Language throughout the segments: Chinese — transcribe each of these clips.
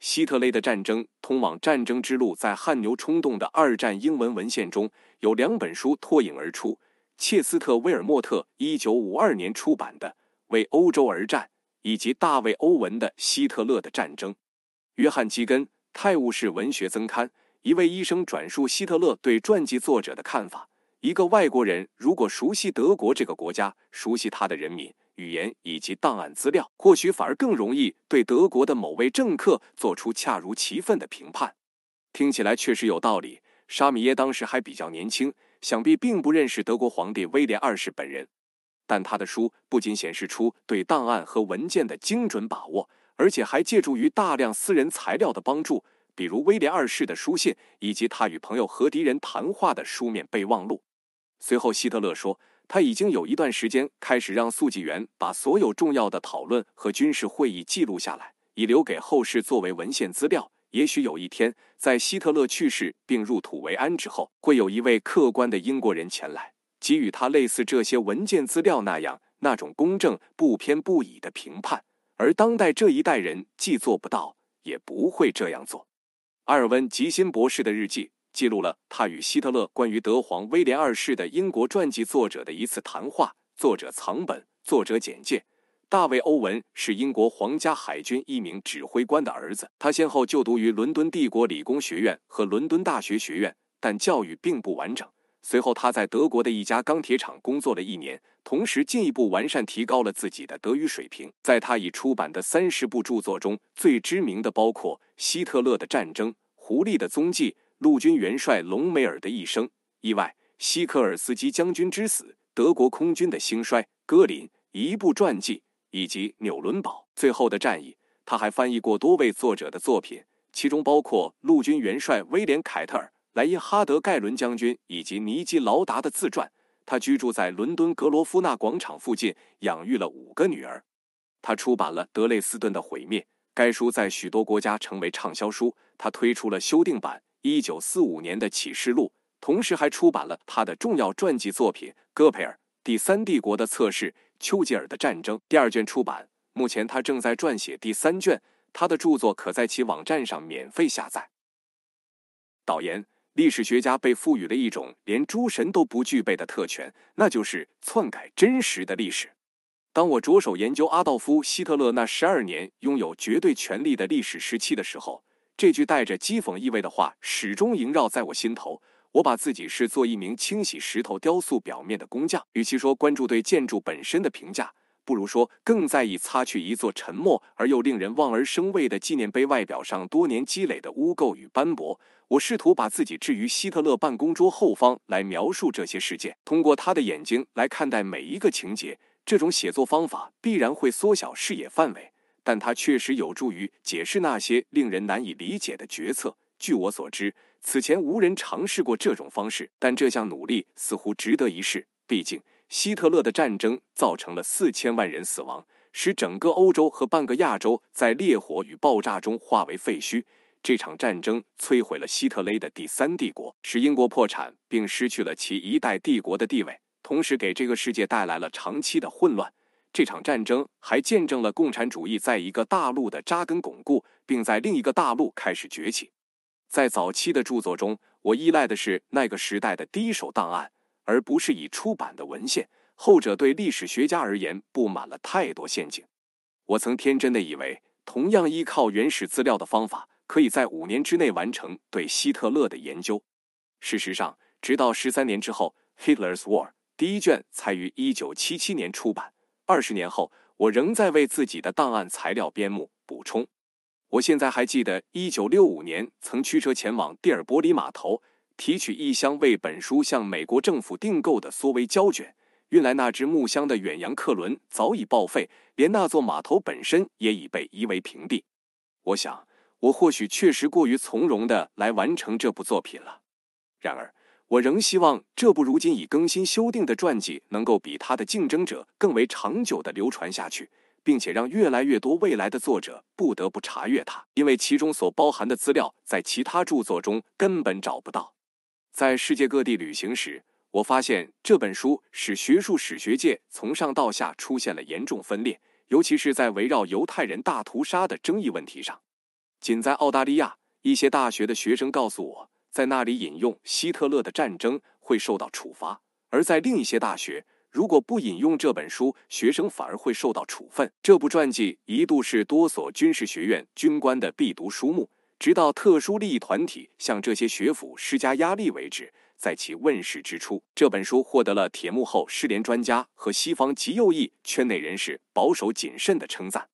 希特勒的战争通往战争之路在汗牛充栋的二战英文文献中，有2本书脱颖而出。切斯特·威尔莫特1952年出版的《为欧洲而战》，以及大卫·欧文的《希特勒的战争》。约翰·基根，泰晤士文学增刊，一位医生转述希特勒对传记作者的看法：一个外国人如果熟悉德国这个国家，熟悉他的人民、语言以及档案资料，或许反而更容易对德国的某位政客做出恰如其分的评判。听起来确实有道理。沙米耶当时还比较年轻，想必并不认识德国皇帝威廉二世本人，但他的书不仅显示出对档案和文件的精准把握，而且还借助于大量私人材料的帮助，比如威廉二世的书信以及他与朋友和敌人谈话的书面备忘录。随后希特勒说，他已经有一段时间开始让速记员把所有重要的讨论和军事会议记录下来，以留给后世作为文献资料。也许有一天，在希特勒去世并入土为安之后，会有一位客观的英国人前来，给予他类似这些文件资料那种公正不偏不倚的评判，而当代这一代人既做不到，也不会这样做。阿尔温·吉辛博士的日记记录了他与希特勒关于德皇威廉二世的英国传记作者的一次谈话，作者藏本，作者简介。大卫·欧文是英国皇家海军一名指挥官的儿子，他先后就读于伦敦帝国理工学院和伦敦大学学院，但教育并不完整。随后他在德国的一家钢铁厂工作了1年，同时进一步完善提高了自己的德语水平。在他已出版的30部著作中，最知名的包括《希特勒的战争》、《狐狸的踪迹》、陆军元帅隆美尔的一生、意外、希科尔斯基将军之死、德国空军的兴衰、戈林一部传记，以及纽伦堡最后的战役。他还翻译过多位作者的作品，其中包括陆军元帅威廉·凯特尔、莱因哈德·盖伦将军以及尼基·劳达的自传。他居住在伦敦格罗夫纳广场附近，养育了5个女儿。他出版了《德累斯顿的毁灭》，该书在许多国家成为畅销书。他推出了修订版1945年的启示录，同时还出版了他的重要传记作品《戈培尔：第3帝国的测试》、《丘吉尔的战争》第2卷出版。目前他正在撰写第3卷，他的著作可在其网站上免费下载。导言：历史学家被赋予了一种连诸神都不具备的特权，那就是篡改真实的历史。当我着手研究阿道夫·希特勒那12年拥有绝对权力的历史时期的时候，这句带着讥讽意味的话始终萦绕在我心头。我把自己视作一名清洗石头雕塑表面的工匠，与其说关注对建筑本身的评价，不如说更在意擦去一座沉默而又令人望而生畏的纪念碑外表上多年积累的污垢与斑驳。我试图把自己置于希特勒办公桌后方来描述这些事件，通过他的眼睛来看待每一个情节。这种写作方法必然会缩小视野范围，但它确实有助于解释那些令人难以理解的决策。据我所知，此前无人尝试过这种方式，但这项努力似乎值得一试。毕竟希特勒的战争造成了4000万人死亡，使整个欧洲和半个亚洲在烈火与爆炸中化为废墟。这场战争摧毁了希特勒的第3帝国，使英国破产并失去了其一代帝国的地位，同时给这个世界带来了长期的混乱。这场战争还见证了共产主义在一个大陆的扎根巩固，并在另一个大陆开始崛起。在早期的著作中，我依赖的是那个时代的第一手档案，而不是已出版的文献，后者对历史学家而言布满了太多陷阱。我曾天真的以为，同样依靠原始资料的方法，可以在5年之内完成对希特勒的研究。事实上，直到13年之后，《Hitler's War》第1卷才于1977年出版。20年后，我仍在为自己的档案材料编目补充。我现在还记得1965年曾驱车前往蒂尔伯里码头，提取一箱为本书向美国政府订购的缩微胶卷。运来那只木箱的远洋客轮早已报废，连那座码头本身也已被夷为平地。我想，我或许确实过于从容地来完成这部作品了。然而，我仍希望这部如今已更新修订的传记能够比它的竞争者更为长久地流传下去，并且让越来越多未来的作者不得不查阅它，因为其中所包含的资料在其他著作中根本找不到。在世界各地旅行时，我发现这本书使学术史学界从上到下出现了严重分裂，尤其是在围绕犹太人大屠杀的争议问题上。 仅在澳大利亚，一些大学的学生告诉我，在那里引用希特勒的战争会受到处罚，而在另一些大学，如果不引用这本书，学生反而会受到处分。这部传记一度是多所军事学院军官的必读书目，直到特殊利益团体向这些学府施加压力为止。在其问世之初，这本书获得了铁幕后失联专家和西方极右翼圈内人士保守谨慎的称赞。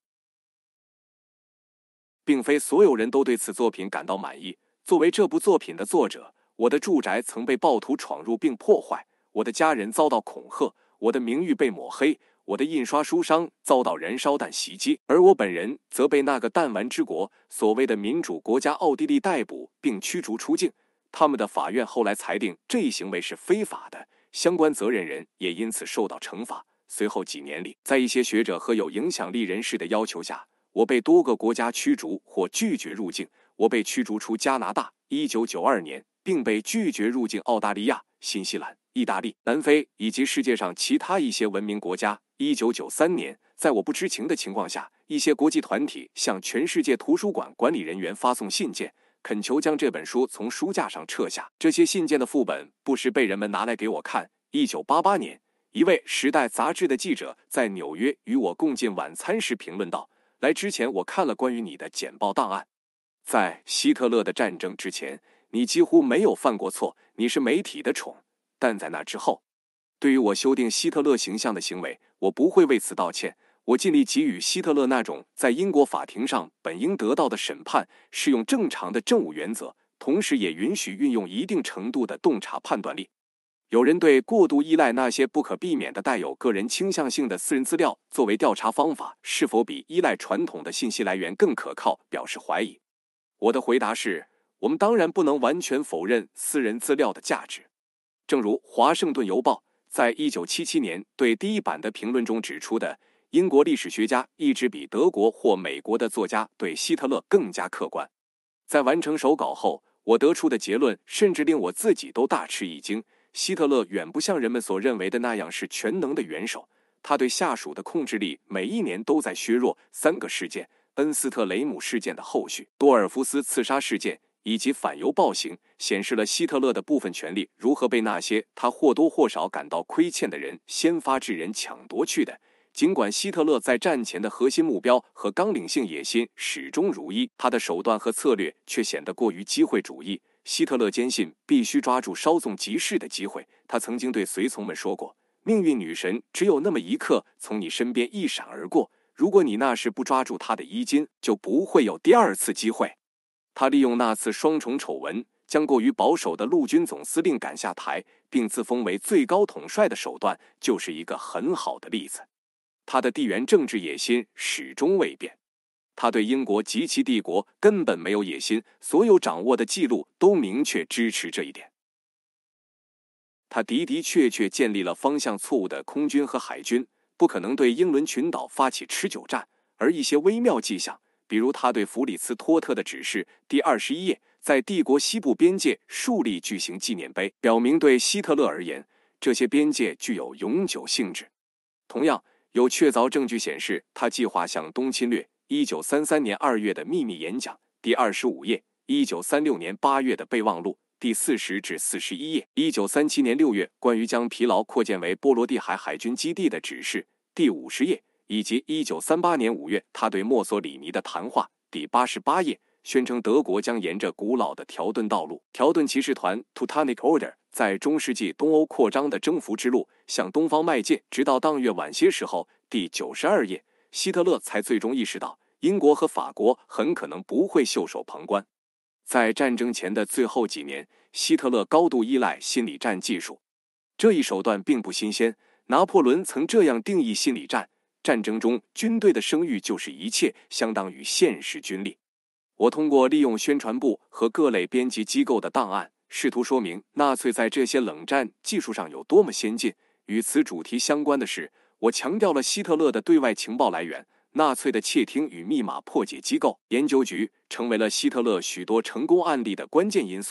并非所有人都对此作品感到满意。作为这部作品的作者，我的住宅曾被暴徒闯入并破坏，我的家人遭到恐吓，我的名誉被抹黑，我的印刷书商遭到燃烧弹袭击，而我本人则被那个弹丸之国所谓的民主国家奥地利逮捕并驱逐出境。他们的法院后来裁定这一行为是非法的，相关责任人也因此受到惩罚。随后几年里，在一些学者和有影响力人士的要求下，我被多个国家驱逐或拒绝入境。我被驱逐出加拿大1992年，并被拒绝入境澳大利亚、新西兰、意大利、南非以及世界上其他一些文明国家。1993年，在我不知情的情况下，一些国际团体向全世界图书馆管理人员发送信件，恳求将这本书从书架上撤下。这些信件的副本不时被人们拿来给我看。1988年，一位《时代》杂志的记者在纽约与我共进晚餐时评论道：“来之前我看了关于你的简报档案。在希特勒的战争之前，你几乎没有犯过错，你是媒体的宠。但在那之后，对于我修订希特勒形象的行为，我不会为此道歉。我尽力给予希特勒那种在英国法庭上本应得到的审判，适用正常的政务原则，同时也允许运用一定程度的洞察判断力。”有人对过度依赖那些不可避免的带有个人倾向性的私人资料作为调查方法是否比依赖传统的信息来源更可靠表示怀疑。我的回答是，我们当然不能完全否认私人资料的价值。正如《华盛顿邮报》在1977年对第一版的评论中指出的，英国历史学家一直比德国或美国的作家对希特勒更加客观。在完成手稿后，我得出的结论甚至令我自己都大吃一惊。希特勒远不像人们所认为的那样是全能的元首，他对下属的控制力每一年都在削弱。3个事件，恩斯特雷姆事件的后续、多尔夫斯刺杀事件以及反犹暴行，显示了希特勒的部分权力如何被那些他或多或少感到亏欠的人先发制人抢夺去的。尽管希特勒在战前的核心目标和纲领性野心始终如一，他的手段和策略却显得过于机会主义。希特勒坚信必须抓住稍纵即逝的机会。他曾经对随从们说过，命运女神只有那么一刻从你身边一闪而过，如果你那时不抓住她的衣襟，就不会有第二次机会。他利用那次双重丑闻将过于保守的陆军总司令赶下台，并自封为最高统帅的手段就是一个很好的例子。他的地缘政治野心始终未变，他对英国及其帝国根本没有野心，所有掌握的记录都明确支持这一点。他的确建立了方向错误的空军和海军，不可能对英伦群岛发起持久战，而一些微妙迹象，比如他对弗里茨托特的指示第21页，在帝国西部边界树立巨型纪念碑，表明对希特勒而言，这些边界具有永久性质。同样，有确凿证据显示他计划向东侵略。1933年2月的秘密演讲第25页，1936年8月的备忘录第40至41页，1937年6月关于将疲劳扩建为波罗的海海军基地的指示第50页，以及1938年5月他对墨索里尼的谈话第88页，宣称德国将沿着古老的条顿道路、条顿骑士团 Teutonic Order 在中世纪东欧扩张的征服之路向东方迈进，直到当月晚些时候第92页，希特勒才最终意识到英国和法国很可能不会袖手旁观。在战争前的最后几年，希特勒高度依赖心理战技术，这一手段并不新鲜。拿破仑曾这样定义心理战：战争中军队的声誉就是一切，相当于现实军力。我通过利用宣传部和各类编辑机构的档案，试图说明纳粹在这些冷战技术上有多么先进。与此主题相关的是，我强调了希特勒的对外情报来源。纳粹的窃听与密码破解机构研究局成为了希特勒许多成功案例的关键因素。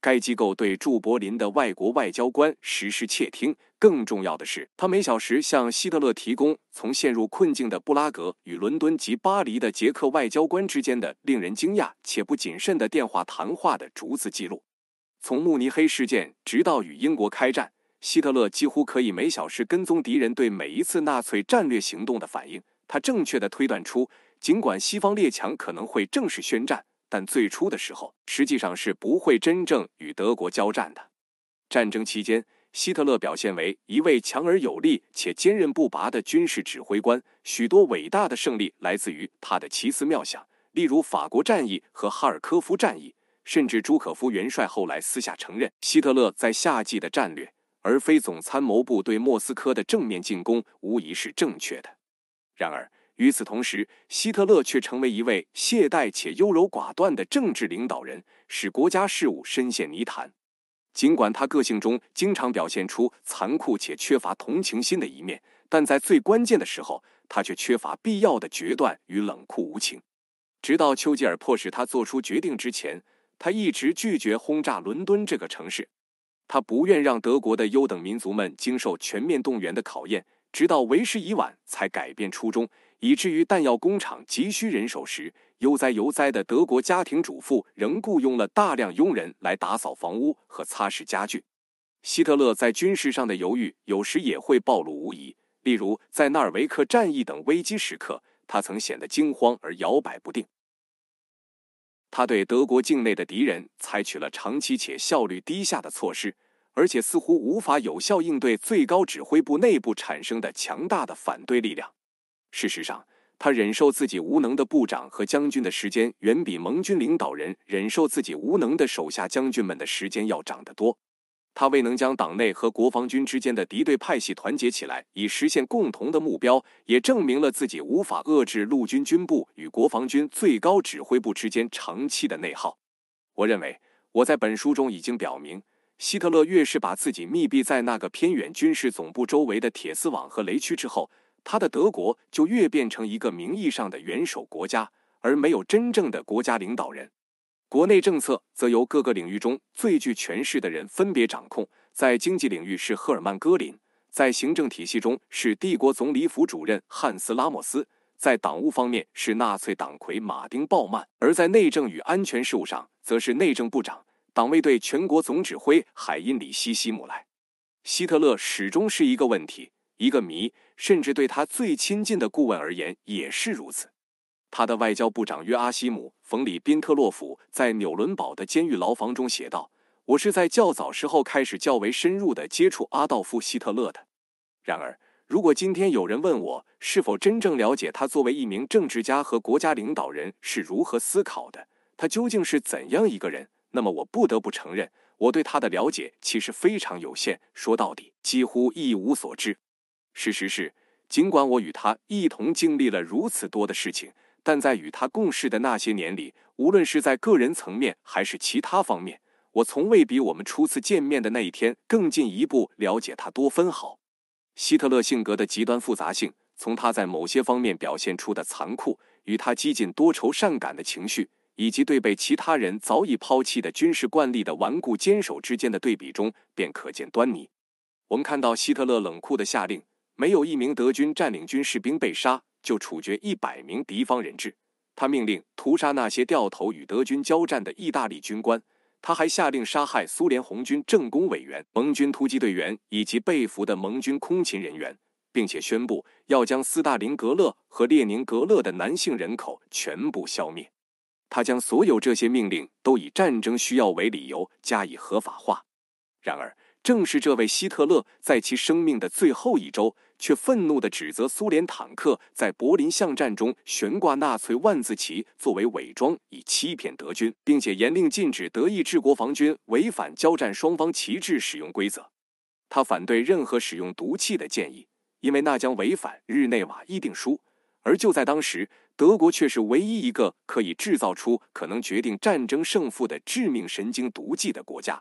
该机构对驻柏林的外国外交官实施窃听。更重要的是，他每小时向希特勒提供从陷入困境的布拉格与伦敦及巴黎的捷克外交官之间的令人惊讶且不谨慎的电话谈话的逐字记录。从慕尼黑事件直到与英国开战，希特勒几乎可以每小时跟踪敌人对每一次纳粹战略行动的反应。他正确地推断出，尽管西方列强可能会正式宣战，但最初的时候实际上是不会真正与德国交战的。战争期间，希特勒表现为一位强而有力且坚韧不拔的军事指挥官，许多伟大的胜利来自于他的奇思妙想，例如法国战役和哈尔科夫战役。甚至朱可夫元帅后来私下承认，希特勒在夏季的战略，而非总参谋部对莫斯科的正面进攻，无疑是正确的。然而，与此同时，希特勒却成为一位懈怠且优柔寡断的政治领导人，使国家事务深陷泥潭。尽管他个性中经常表现出残酷且缺乏同情心的一面，但在最关键的时候，他却缺乏必要的决断与冷酷无情。直到丘吉尔迫使他做出决定之前，他一直拒绝轰炸伦敦这个城市。他不愿让德国的优等民族们经受全面动员的考验，直到为时已晚才改变初衷，以至于弹药工厂急需人手时，悠哉的德国家庭主妇仍雇佣了大量佣人来打扫房屋和擦拭家具。希特勒在军事上的犹豫有时也会暴露无遗，例如在纳尔维克战役等危机时刻，他曾显得惊慌而摇摆不定。他对德国境内的敌人采取了长期且效率低下的措施，而且似乎无法有效应对最高指挥部内部产生的强大的反对力量。事实上，他忍受自己无能的部长和将军的时间，远比盟军领导人忍受自己无能的手下将军们的时间要长得多。他未能将党内和国防军之间的敌对派系团结起来，以实现共同的目标，也证明了自己无法遏制陆军军部与国防军最高指挥部之间长期的内耗。我认为，我在本书中已经表明，希特勒越是把自己密闭在那个偏远军事总部周围的铁丝网和雷区之后，他的德国就越变成一个名义上的元首国家，而没有真正的国家领导人。国内政策则由各个领域中最具权势的人分别掌控，在经济领域是赫尔曼·戈林，在行政体系中是帝国总理府主任汉斯·拉莫斯，在党务方面是纳粹党魁马丁·鲍曼，而在内政与安全事务上则是内政部长、党卫队全国总指挥海因里希·希姆莱。希特勒始终是一个问题，一个谜，甚至对他最亲近的顾问而言也是如此。他的外交部长约阿希姆·冯里宾特洛甫在纽伦堡的监狱牢房中写道：“我是在较早时候开始较为深入地接触阿道夫·希特勒的。然而，如果今天有人问我是否真正了解他作为一名政治家和国家领导人是如何思考的，他究竟是怎样一个人，那么我不得不承认，我对他的了解其实非常有限，说到底，几乎一无所知。事实是，尽管我与他一同经历了如此多的事情，但在与他共事的那些年里，无论是在个人层面还是其他方面，我从未比我们初次见面的那一天更进一步了解他多分毫。希特勒性格的极端复杂性，从他在某些方面表现出的残酷，与他激进多愁善感的情绪，以及对被其他人早已抛弃的军事惯例的顽固坚守之间的对比中，便可见端倪。我们看到希特勒冷酷的下令，没有一名德军占领军士兵被杀，就处决100名敌方人质。他命令屠杀那些掉头与德军交战的意大利军官。他还下令杀害苏联红军政工委员、盟军突击队员以及被俘的盟军空勤人员，并且宣布要将斯大林格勒和列宁格勒的男性人口全部消灭。他将所有这些命令都以战争需要为理由加以合法化。然而，正是这位希特勒在其生命的最后一周，却愤怒地指责苏联坦克在柏林巷战中悬挂纳粹万字旗作为伪装，以欺骗德军，并且严令禁止德意志国防军违反交战双方旗帜使用规则。他反对任何使用毒气的建议，因为那将违反日内瓦议定书。而就在当时，德国却是唯一一个可以制造出可能决定战争胜负的致命神经毒剂的国家。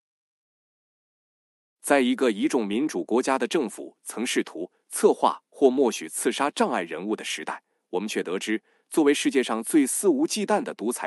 在一个一众民主国家的政府曾试图策划或默许刺杀障碍人物的时代，我们却得知，作为世界上最肆无忌惮的独裁者，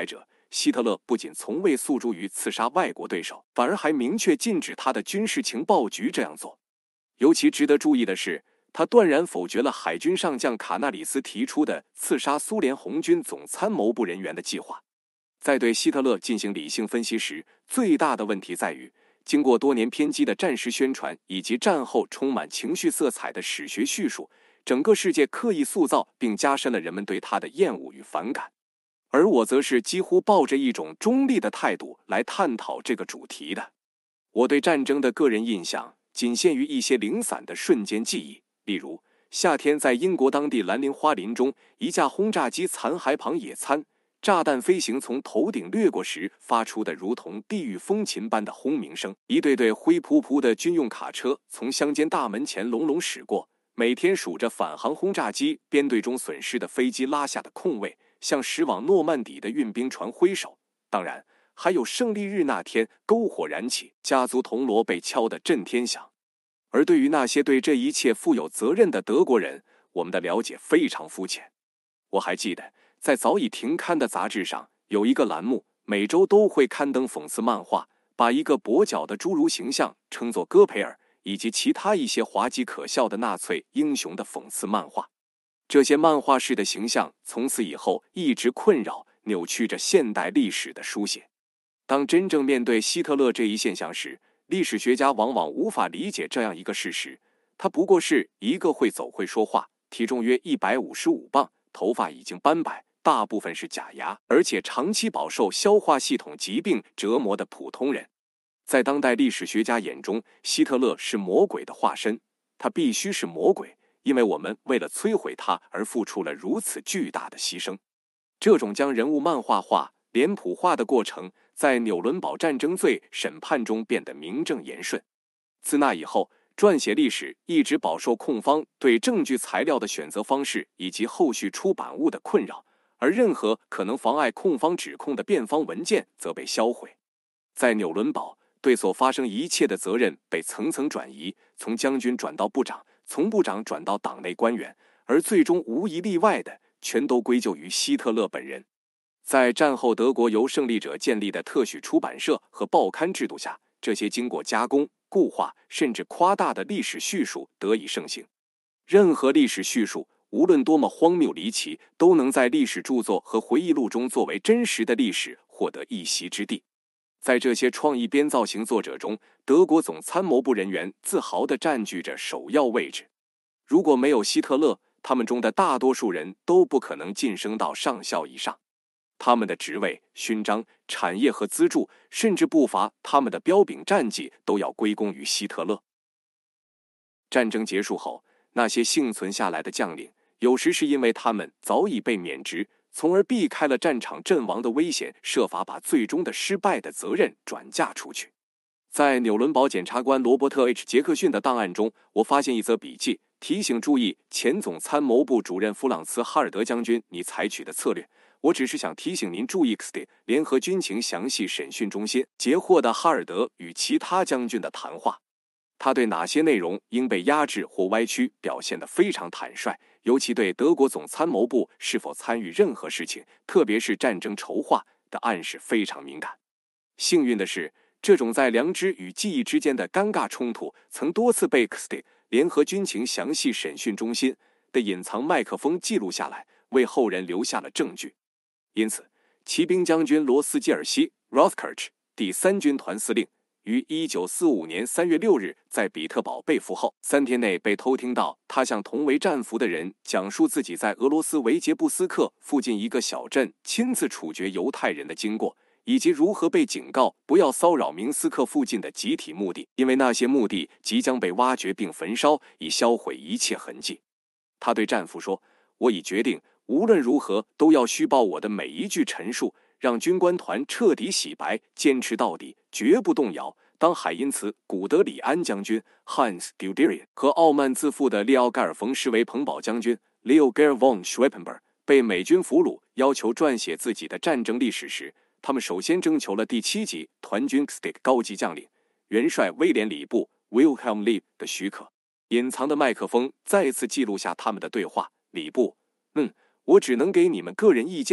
希特勒不仅从未诉诸于刺杀外国对手，反而还明确禁止他的军事情报局这样做。尤其值得注意的是，他断然否决了海军上将卡纳里斯提出的刺杀苏联红军总参谋部人员的计划。在对希特勒进行理性分析时，最大的问题在于，经过多年偏激的战时宣传以及战后充满情绪色彩的史学叙述，整个世界刻意塑造并加深了人们对他的厌恶与反感。而我则是几乎抱着一种中立的态度来探讨这个主题的。我对战争的个人印象仅限于一些零散的瞬间记忆，例如夏天在英国当地蓝铃花林中，一架轰炸机残骸旁野餐，炸弹飞行从头顶掠过时发出的如同地狱风琴般的轰鸣声，一队队灰扑扑的军用卡车从乡间大门前隆隆驶过，每天数着返航轰炸机编队中损失的飞机拉下的空位，向驶往诺曼底的运兵船挥手。当然还有胜利日那天篝火燃起，家族铜锣被敲得震天响。而对于那些对这一切负有责任的德国人，我们的了解非常肤浅。我还记得在早已停刊的杂志上有一个栏目，每周都会刊登讽刺漫画，把一个跛脚的侏儒形象称作戈培尔，以及其他一些滑稽可笑的纳粹英雄的讽刺漫画。这些漫画式的形象从此以后一直困扰扭曲着现代历史的书写。当真正面对希特勒这一现象时，历史学家往往无法理解这样一个事实：他不过是一个会走会说话，体重约155磅，头发已经斑白，大部分是假牙，而且长期饱受消化系统疾病折磨的普通人。在当代历史学家眼中，希特勒是魔鬼的化身，他必须是魔鬼，因为我们为了摧毁他而付出了如此巨大的牺牲。这种将人物漫画化、脸谱化的过程，在纽伦堡战争罪审判中变得名正言顺。自那以后，撰写历史一直饱受控方对证据材料的选择方式以及后续出版物的困扰，而任何可能妨碍控方指控的辩方文件则被销毁。在纽伦堡，对所发生一切的责任被层层转移，从将军转到部长，从部长转到党内官员，而最终无一例外的全都归咎于希特勒本人。在战后德国由胜利者建立的特许出版社和报刊制度下，这些经过加工、固化甚至夸大的历史叙述得以盛行。任何历史叙述，无论多么荒谬离奇，都能在历史著作和回忆录中作为真实的历史获得一席之地。在这些创意编造型作者中，德国总参谋部人员自豪地占据着首要位置。如果没有希特勒，他们中的大多数人都不可能晋升到上校以上。他们的职位、勋章、产业和资助，甚至不乏他们的彪炳战绩，都要归功于希特勒。战争结束后，那些幸存下来的将领，有时是因为他们早已被免职，从而避开了战场阵亡的危险，设法把最终的失败的责任转嫁出去。在纽伦堡检察官罗伯特 ·H. 杰克逊的档案中，我发现一则笔记，提醒注意前总参谋部主任弗朗茨·哈尔德将军你采取的策略。我只是想提醒您注意 XD 联合军情详细审讯中心截获的哈尔德与其他将军的谈话。他对哪些内容应被压制或歪曲表现得非常坦率，尤其对德国总参谋部是否参与任何事情，特别是战争筹划的暗示非常敏感。幸运的是，这种在良知与记忆之间的尴尬冲突曾多次被 XD 联合军情详细审讯中心的隐藏麦克风记录下来，为后人留下了证据。因此，骑兵将军罗斯基尔西 Rothkirch 第3军团司令于1945年3月6日在比特堡被俘后，3天内被偷听到他向同为战俘的人讲述自己在俄罗斯维杰布斯克附近一个小镇亲自处决犹太人的经过，以及如何被警告不要骚扰明斯克附近的集体墓地，因为那些墓地即将被挖掘并焚烧，以销毁一切痕迹。他对战俘说：“我已决定，无论如何都要虚报我的每一句陈述，让军官团彻底洗白，坚持到底，绝不动摇。”当海因茨·古德里安将军 Heinz Guderian 和傲慢自负的利奥盖尔·冯·施维彭堡将军 Leo Geir von Schweppenberg 被美军俘虏，要求撰写自己的战争历史时，他们首先征求了第7级团军 XD 高级将领元帅威廉·里布 Wilhelm Lieb 的许可。隐藏的麦克风再次记录下他们的对话。里布：我只能给你们个人意见，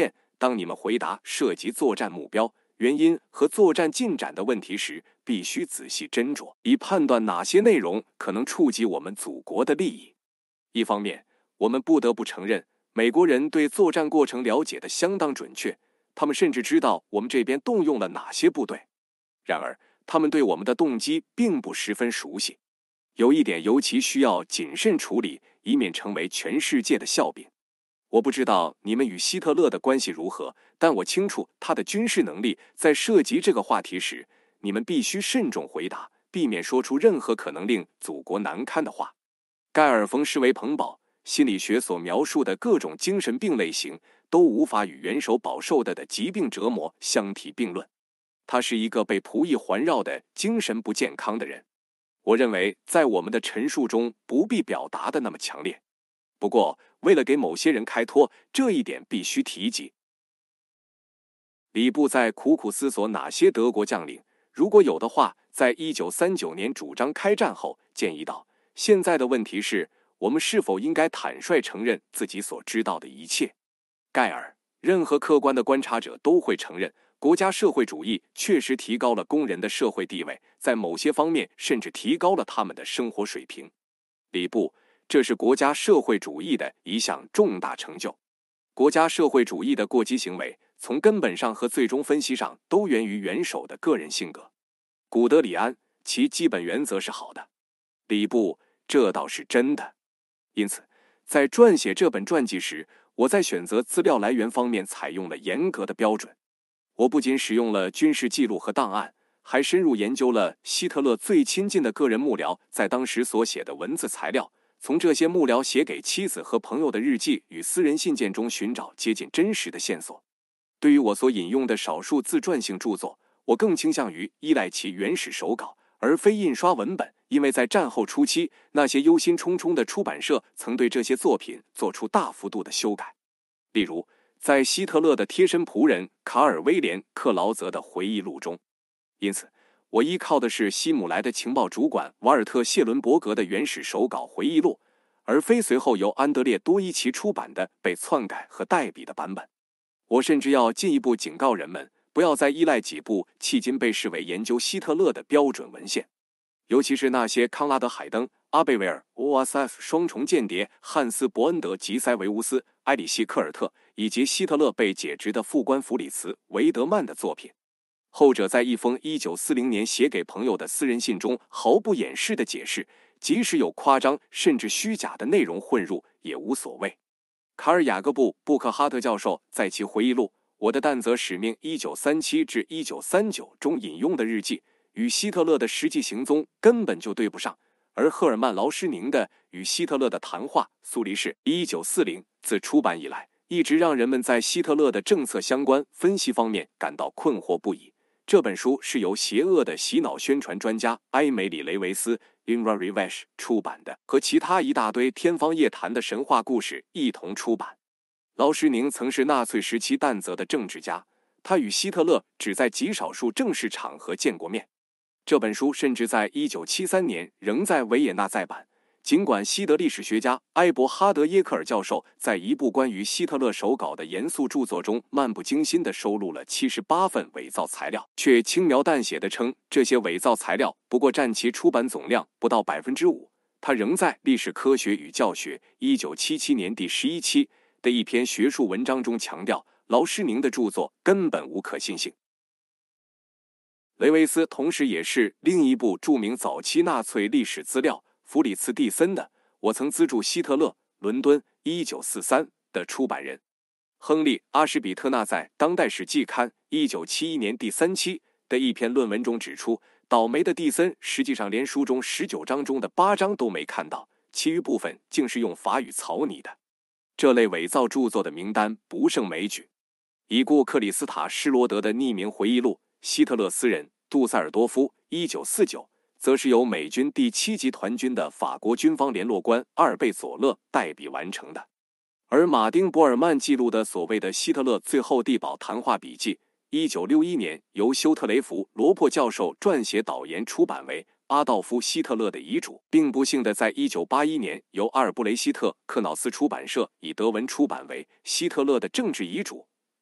当你们回答涉及作战目标、原因和作战进展的问题时，必须仔细斟酌，以判断哪些内容可能触及我们祖国的利益。一方面，我们不得不承认，美国人对作战过程了解得相当准确，他们甚至知道我们这边动用了哪些部队。然而，他们对我们的动机并不十分熟悉。有一点尤其需要谨慎处理，以免成为全世界的笑柄。我不知道你们与希特勒的关系如何，但我清楚他的军事能力。在涉及这个话题时，你们必须慎重回答，避免说出任何可能令祖国难堪的话。盖尔·冯·施维彭堡心理学所描述的各种精神病类型都无法与元首饱受的疾病折磨相提并论。他是一个被仆役环绕的精神不健康的人。我认为在我们的陈述中不必表达的那么强烈。不过，为了给某些人开脱，这一点必须提及。礼部在苦苦思索哪些德国将领，如果有的话，在1939年主张开战后，建议道：现在的问题是，我们是否应该坦率承认自己所知道的一切？盖尔，任何客观的观察者都会承认，国家社会主义确实提高了工人的社会地位，在某些方面甚至提高了他们的生活水平。礼部，这是国家社会主义的一项重大成就。国家社会主义的过激行为，从根本上和最终分析上都源于元首的个人性格。古德里安，其基本原则是好的。礼部，这倒是真的。因此，在撰写这本传记时，我在选择资料来源方面采用了严格的标准。我不仅使用了军事记录和档案，还深入研究了希特勒最亲近的个人幕僚在当时所写的文字材料，从这些幕僚写给妻子和朋友的日记与私人信件中寻找接近真实的线索。对于我所引用的少数自传性著作，我更倾向于依赖其原始手稿，而非印刷文本，因为在战后初期，那些忧心忡忡的出版社曾对这些作品做出大幅度的修改。例如，在希特勒的贴身仆人卡尔·威廉·克劳泽的回忆录中。因此，我依靠的是希姆莱的情报主管瓦尔特·谢伦伯格的原始手稿回忆录，而非随后由安德烈·多伊奇出版的被篡改和代笔的版本。我甚至要进一步警告人们，不要再依赖几部迄今被视为研究希特勒的标准文献，尤其是那些康拉德·海登、阿贝维尔、沃瓦塞夫双重间谍、汉斯·伯恩德及塞维乌斯、埃里希·科尔特，以及希特勒被解职的副官弗里茨·维德曼的作品。后者在一封1940年写给朋友的私人信中毫不掩饰地解释，即使有夸张甚至虚假的内容混入也无所谓。卡尔·雅各布·布克哈特教授在其回忆录《我的弹劾使命1937至1939》中引用的日记，与希特勒的实际行踪根本就对不上，而赫尔曼·劳施宁的《与希特勒的谈话》苏黎世1940自出版以来，一直让人们在希特勒的政策相关分析方面感到困惑不已。这本书是由邪恶的洗脑宣传专家埃梅里·雷维斯 Imre Rivesh 出版的，和其他一大堆天方夜谭的神话故事一同出版。劳施宁曾是纳粹时期担责的政治家，他与希特勒只在极少数正式场合见过面。这本书甚至在1973年仍在维也纳再版，尽管西德历史学家埃伯哈德·耶克尔教授在一部关于希特勒手稿的严肃著作中漫不经心地收录了78份伪造材料，却轻描淡写地称这些伪造材料不过占其出版总量不到 5%。 他仍在《历史科学与教学》1977年第11期的一篇学术文章中强调，劳施宁的著作根本无可信性。雷维斯同时也是另一部著名早期纳粹历史资料弗里茨·蒂森的《我曾资助希特勒，伦敦1943》的出版人。亨利·阿什比特纳在《当代史季刊》1971年第3期的一篇论文中指出，倒霉的蒂森实际上连书中19章中的8章都没看到，其余部分竟是用法语草拟的。这类伪造著作的名单不胜枚举。已故克里斯塔·施罗德的匿名回忆录《希特勒私人杜塞尔多夫1949》则是由美军第7集团军的法国军方联络官阿尔贝·佐勒代笔完成的。而马丁·博尔曼记录的所谓的希特勒最后地堡谈话笔记，1961年由休特雷弗·罗珀教授撰写导言出版为阿道夫·希特勒的遗嘱，并不幸地在1981年由阿尔布雷希特·克瑙斯出版社以德文出版为希特勒的政治遗嘱。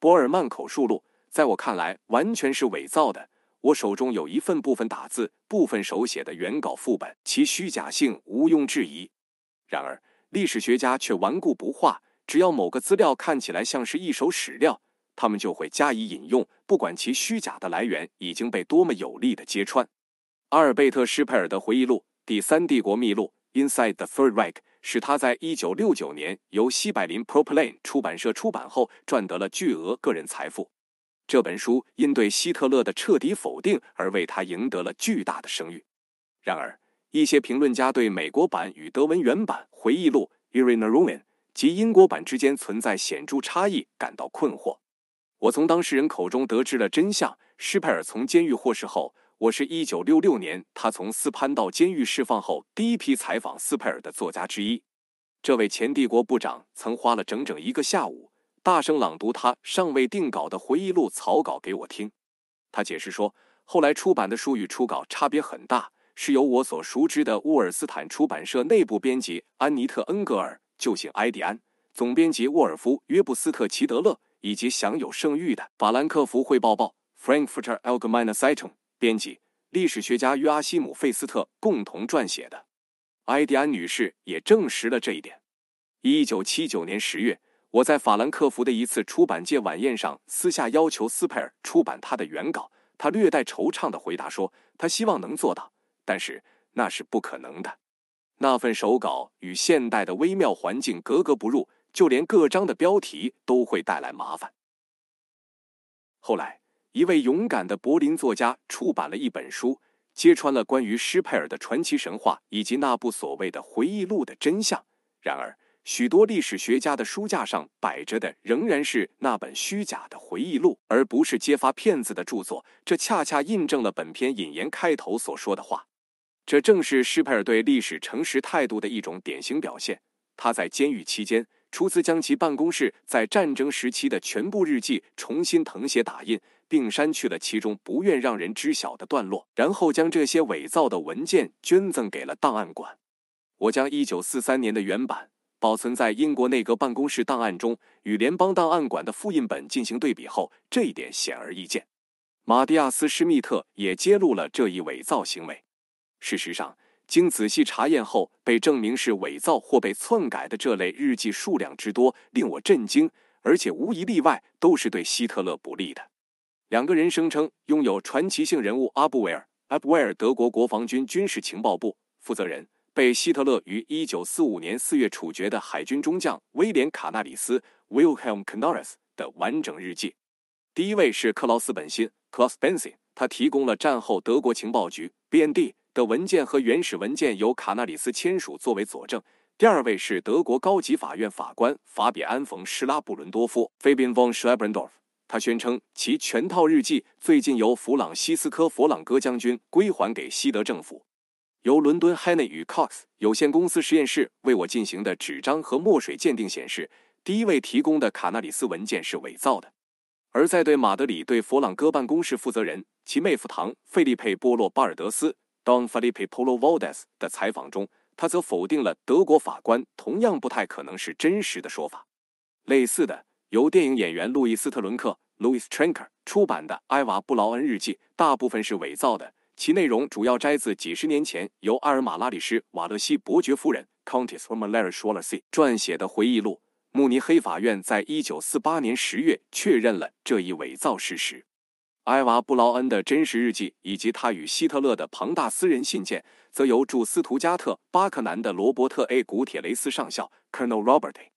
博尔曼口述录在我看来完全是伪造的。我手中有一份部分打字、部分手写的原稿副本，其虚假性毋庸置疑。然而，历史学家却顽固不化，只要某个资料看起来像是一手史料，他们就会加以引用，不管其虚假的来源已经被多么有力地揭穿。阿尔贝特·施佩尔的回忆录《第三帝国秘录》（Inside the Third Reich） 使他在1969年由西柏林 Propylene 出版社出版后，赚得了巨额个人财富。这本书因对希特勒的彻底否定而为他赢得了巨大的声誉。然而，一些评论家对美国版与德文原版回忆录 Erinnerungen 及英国版之间存在显著差异感到困惑。我从当事人口中得知了真相。施佩尔从监狱获释后，我是1966年他从斯潘道监狱释放后第一批采访斯佩尔的作家之一。这位前帝国部长曾花了整整1个下午大声朗读他尚未定稿的回忆录草稿给我听。他解释说，后来出版的书与初稿差别很大，是由我所熟知的沃尔斯坦出版社内部编辑安妮特·恩格尔（旧姓埃迪安）、总编辑沃尔夫·约布斯特·齐德勒以及享有盛誉的法兰克福汇报报 （Frankfurter Allgemeine Zeitung） 编辑、历史学家约阿希姆·费斯特共同撰写的。埃迪安女士也证实了这一点。1979年10月，我在法兰克福的一次出版界晚宴上私下要求斯佩尔出版他的原稿，他略带惆怅地回答说，他希望能做到，但是那是不可能的。那份手稿与现代的微妙环境格格不入，就连各章的标题都会带来麻烦。后来，一位勇敢的柏林作家出版了一本书，揭穿了关于施佩尔的传奇神话以及那部所谓的回忆录的真相。然而，许多历史学家的书架上摆着的仍然是那本虚假的回忆录，而不是揭发骗子的著作。这恰恰印证了本篇引言开头所说的话。这正是施佩尔对历史诚实态度的一种典型表现。他在监狱期间，出资将其办公室在战争时期的全部日记重新誊写打印，并删去了其中不愿让人知晓的段落，然后将这些伪造的文件捐赠给了档案馆。我将1943年的原版保存在英国内阁办公室档案中，与联邦档案馆的复印本进行对比后，这一点显而易见。马蒂亚斯·施密特也揭露了这一伪造行为。事实上，经仔细查验后，被证明是伪造或被篡改的这类日记数量之多，令我震惊，而且无一例外都是对希特勒不利的。2个人声称拥有传奇性人物阿布维尔，德国国防军军事情报部负责人，被希特勒于1945年4月处决的海军中将威廉·卡纳里斯 （Wilhelm Canaris） 的完整日记。第一位是克劳斯·本辛 （Klaus Bensin），他提供了战后德国情报局 （BND） 的文件和原始文件由卡纳里斯签署作为佐证。第2位是德国高级法院法官法比安·冯·施拉布伦多夫 （Fabian von Schlebrendorf）。他宣称其全套日记最近由弗朗西斯科·佛朗哥将军归还给西德政府。由伦敦 Hannay 与 Cox 有限公司实验室为我进行的纸张和墨水鉴定显示，第一位提供的卡纳里斯文件是伪造的。而在对马德里对佛朗哥办公室负责人其妹夫堂费利佩·波洛巴尔德斯 Don Felipe Polo Valdez 的采访中，他则否定了德国法官同样不太可能是真实的说法。类似的，由电影演员路易斯特伦克 Louis Trenker 出版的埃娃布劳恩日记大部分是伪造的，其内容主要摘自几十年前由阿尔马拉里什瓦勒西伯爵夫人 Countess of Malere Schwallersee 撰写的回忆录。慕尼黑法院在1948年10月确认了这一伪造事实。埃娃布劳恩的真实日记以及他与希特勒的庞大私人信件，则由驻斯图加特巴克南的罗伯特 ·A. 古铁雷斯上校 Colonel Robert A.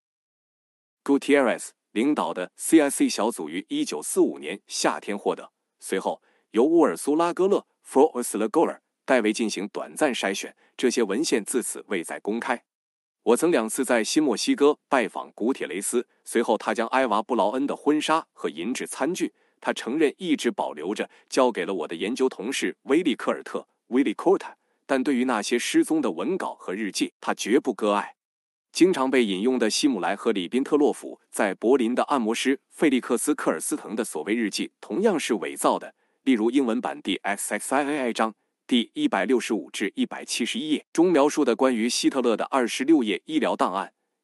Gutierrez 领导的 CIC 小组于1945年夏天获得，随后由乌尔苏拉·戈勒 Frau Ursula Goller 代为进行短暂筛选，这些文献自此未再公开。我曾2次在新墨西哥拜访古铁雷斯，随后他将埃娃布劳恩的婚纱和银质餐具，他承认一直保留着，交给了我的研究同事威利科尔特 Willy Coulter， 但对于那些失踪的文稿和日记，他绝不割爱。经常被引用的希姆莱和里宾特洛甫在柏林的按摩师费利克斯·科尔斯滕的所谓日记同样是伪造的，例如英文版第 XXII 章第165至171页中描述的关于希特勒的26页医疗档案，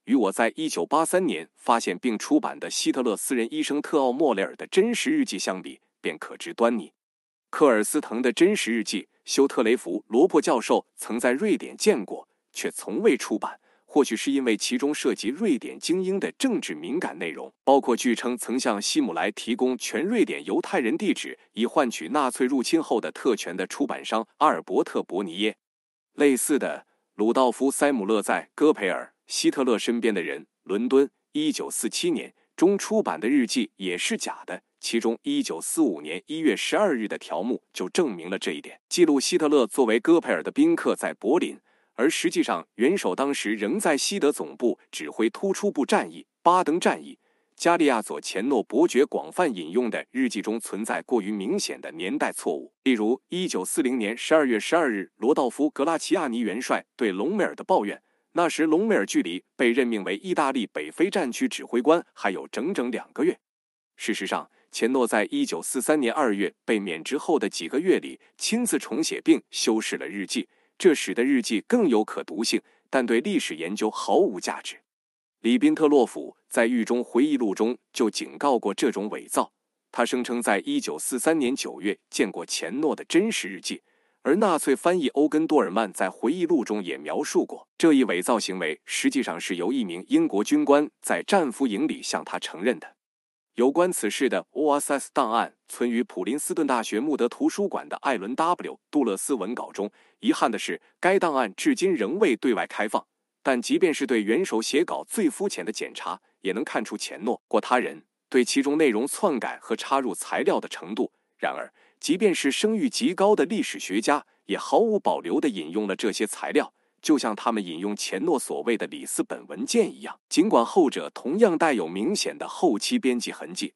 与我在1983年发现并出版的希特勒私人医生特奥莫雷尔的真实日记相比，便可知端倪。科尔斯滕的真实日记，休特雷弗·罗珀教授曾在瑞典见过，却从未出版。或许是因为其中涉及瑞典精英的政治敏感内容，包括据称曾向希姆莱提供全瑞典犹太人地址，以换取纳粹入侵后的特权的出版商阿尔伯特·伯尼耶。类似的，鲁道夫·塞姆勒在《戈培尔：希特勒身边的人》伦敦1947年中出版的日记也是假的，其中1945年1月12日的条目就证明了这一点，记录希特勒作为戈培尔的宾客在柏林，而实际上元首当时仍在西德总部指挥突出部战役巴登战役。加利亚佐·钱诺伯爵广泛引用的日记中存在过于明显的年代错误，例如1940年12月12日罗道夫·格拉齐亚尼元帅对隆美尔的抱怨，那时隆美尔距离被任命为意大利北非战区指挥官还有整整2个月。事实上，钱诺在1943年2月被免职后的几个月里亲自重写并修饰了日记，这使得日记更有可读性，但对历史研究毫无价值。里宾特洛甫在狱中回忆录中就警告过这种伪造，他声称在1943年9月见过钱诺的真实日记，而纳粹翻译欧根多尔曼在回忆录中也描述过，这一伪造行为实际上是由一名英国军官在战俘营里向他承认的。有关此事的 OSS 档案存于普林斯顿大学穆德图书馆的艾伦 ·W. 杜勒斯文稿中，遗憾的是，该档案至今仍未对外开放。但即便是对元首写稿最肤浅的检查，也能看出钱诺或他人对其中内容篡改和插入材料的程度。然而，即便是声誉极高的历史学家，也毫无保留地引用了这些材料，就像他们引用钱诺所谓的里斯本文件一样，尽管后者同样带有明显的后期编辑痕迹。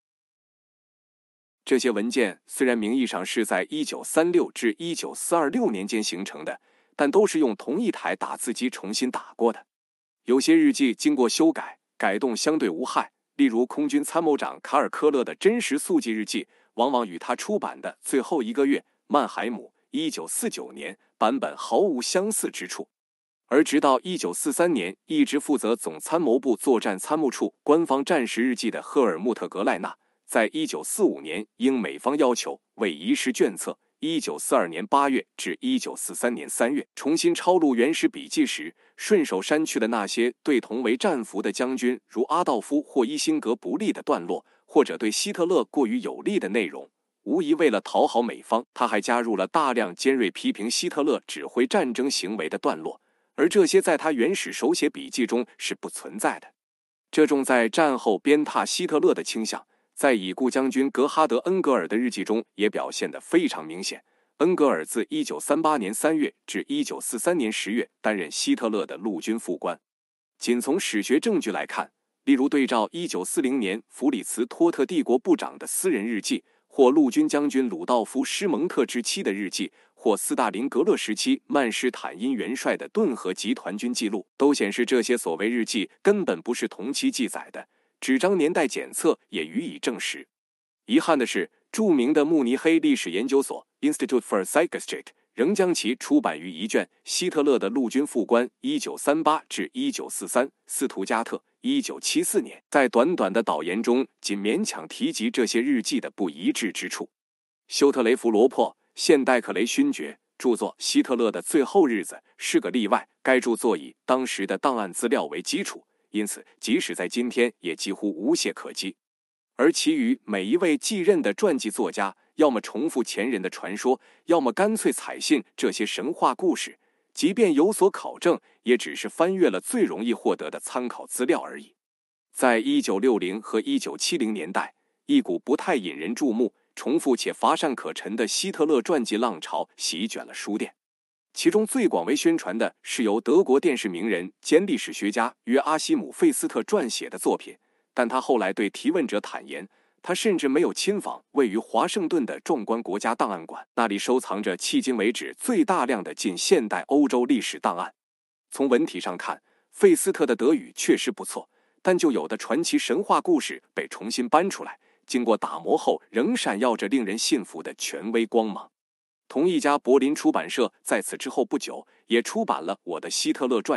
这些文件虽然名义上是在1936至1946年间形成的，但都是用同一台打字机重新打过的。有些日记经过修改，改动相对无害，例如空军参谋长卡尔科勒的真实速记日记，往往与他出版的最后1个月曼海姆1949年版本毫无相似之处。而直到1943年，一直负责总参谋部作战参谋处官方战时日记的赫尔穆特·格赖纳，在1945年应美方要求为遗失卷册1942年8月至1943年3月重新抄录原始笔记时，顺手删去了那些对同为战俘的将军如阿道夫或伊辛格不利的段落，或者对希特勒过于有利的内容。无疑为了讨好美方，他还加入了大量尖锐批评希特勒指挥战争行为的段落，而这些在他原始手写笔记中是不存在的。这种在战后鞭挞希特勒的倾向，在已故将军格哈德·恩格尔的日记中也表现得非常明显。恩格尔自1938年3月至1943年10月担任希特勒的陆军副官。仅从史学证据来看，例如对照1940年弗里茨·托特帝国部长的私人日记，或陆军将军鲁道夫·施蒙特之妻的日记，或斯大林格勒时期曼施坦因元帅的顿河集团军记录，都显示这些所谓日记根本不是同期记载的，纸张年代检测也予以证实。遗憾的是，著名的慕尼黑历史研究所 Institute for Zeitgeschichte 仍将其出版于一卷希特勒的陆军副官1938至1943斯图加特1974年，在短短的导言中仅勉强提及这些日记的不一致之处。休特雷弗·罗珀现代克雷勋爵著作《希特勒的最后日子》是个例外，该著作以当时的档案资料为基础，因此即使在今天也几乎无懈可击。而其余每一位继任的传记作家，要么重复前人的传说，要么干脆采信这些神话故事，即便有所考证，也只是翻阅了最容易获得的参考资料而已。在1960和1970年代，一股不太引人注目、重复且乏善可陈的希特勒传记浪潮席卷了书店。其中最广为宣传的是由德国电视名人兼历史学家约阿希姆·费斯特撰写的作品，但他后来对提问者坦言，他甚至没有亲访位于华盛顿的壮观国家档案馆，那里收藏着迄今为止最大量的近现代欧洲历史档案。从文体上看，费斯特的德语确实不错，但就有的传奇神话故事被重新搬出来，经过打磨后仍闪耀着令人信服的权威光芒。同一家柏林出版社在此之后不久也出版了《我的希特勒传记》，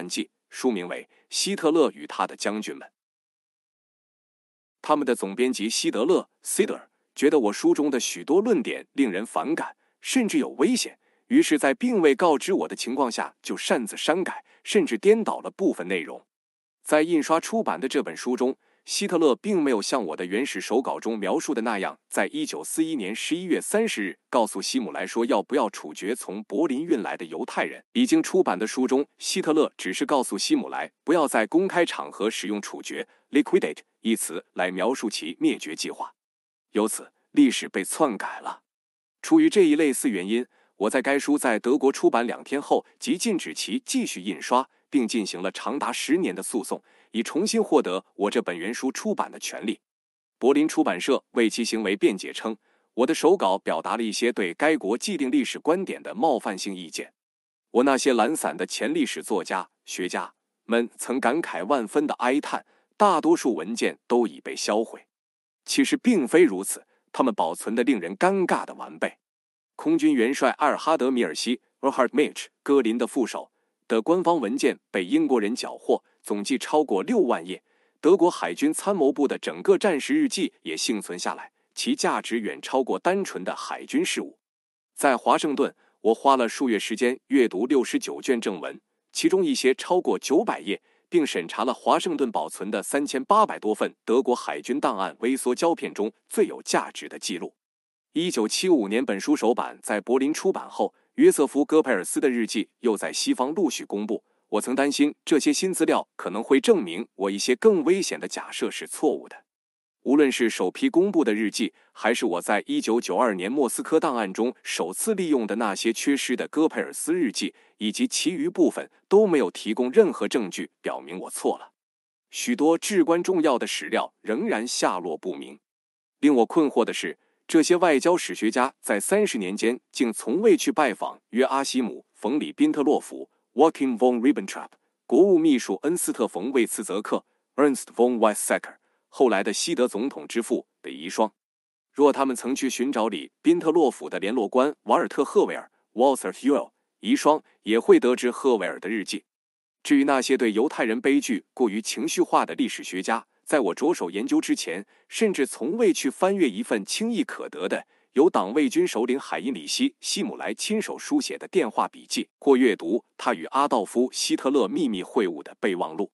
书名为《希特勒与他的将军们》。他们的总编辑希德勒 （Sider） 觉得我书中的许多论点令人反感，甚至有危险，于是在并未告知我的情况下就擅自删改，甚至颠倒了部分内容。在印刷出版的这本书中，希特勒并没有像我的原始手稿中描述的那样，在1941年11月30日告诉希姆莱说要不要处决从柏林运来的犹太人。已经出版的书中，希特勒只是告诉希姆莱不要在公开场合使用处决 liquidate 一词来描述其灭绝计划。由此，历史被篡改了。出于这一类似原因，我在该书在德国出版2天后即禁止其继续印刷，并进行了长达10年的诉讼，以重新获得我这本原书出版的权利。柏林出版社为其行为辩解称，我的手稿表达了一些对该国既定历史观点的冒犯性意见。我那些懒散的前历史作家、学家们曾感慨万分的哀叹，大多数文件都已被销毁。其实并非如此，他们保存得令人尴尬的完备。空军元帅阿尔哈德·米尔西 （Erhard Mitch） 戈林的副手的官方文件被英国人缴获，总计超过6万页。德国海军参谋部的整个战时日记也幸存下来，其价值远超过单纯的海军事务。在华盛顿，我花了数月时间阅读69卷正文，其中一些超过900页，并审查了华盛顿保存的3800多份德国海军档案微缩胶片中最有价值的记录。1975年本书首版在柏林出版后，约瑟夫·戈培尔斯的日记又在西方陆续公布。我曾担心这些新资料可能会证明我一些更危险的假设是错误的。无论是首批公布的日记，还是我在1992年莫斯科档案中首次利用的那些缺失的戈培尔斯日记，以及其余部分都没有提供任何证据表明我错了。许多至关重要的史料仍然下落不明。令我困惑的是，这些外交史学家在30年间竟从未去拜访约阿希姆·冯·里宾特洛夫 （Joachim von Ribbentrop）、国务秘书恩斯特·冯·魏茨泽克 （Ernst von Weizsäcker） 后来的西德总统之父的遗孀。若他们曾去寻找里宾特洛夫的联络官瓦尔特·赫维尔 （Walter Huell） 遗孀，也会得知赫维尔的日记。至于那些对犹太人悲剧过于情绪化的历史学家，在我着手研究之前，甚至从未去翻阅一份轻易可得的由党卫军首领海因里希·希姆莱亲手书写的电话笔记，或阅读他与阿道夫·希特勒秘密会晤的备忘录。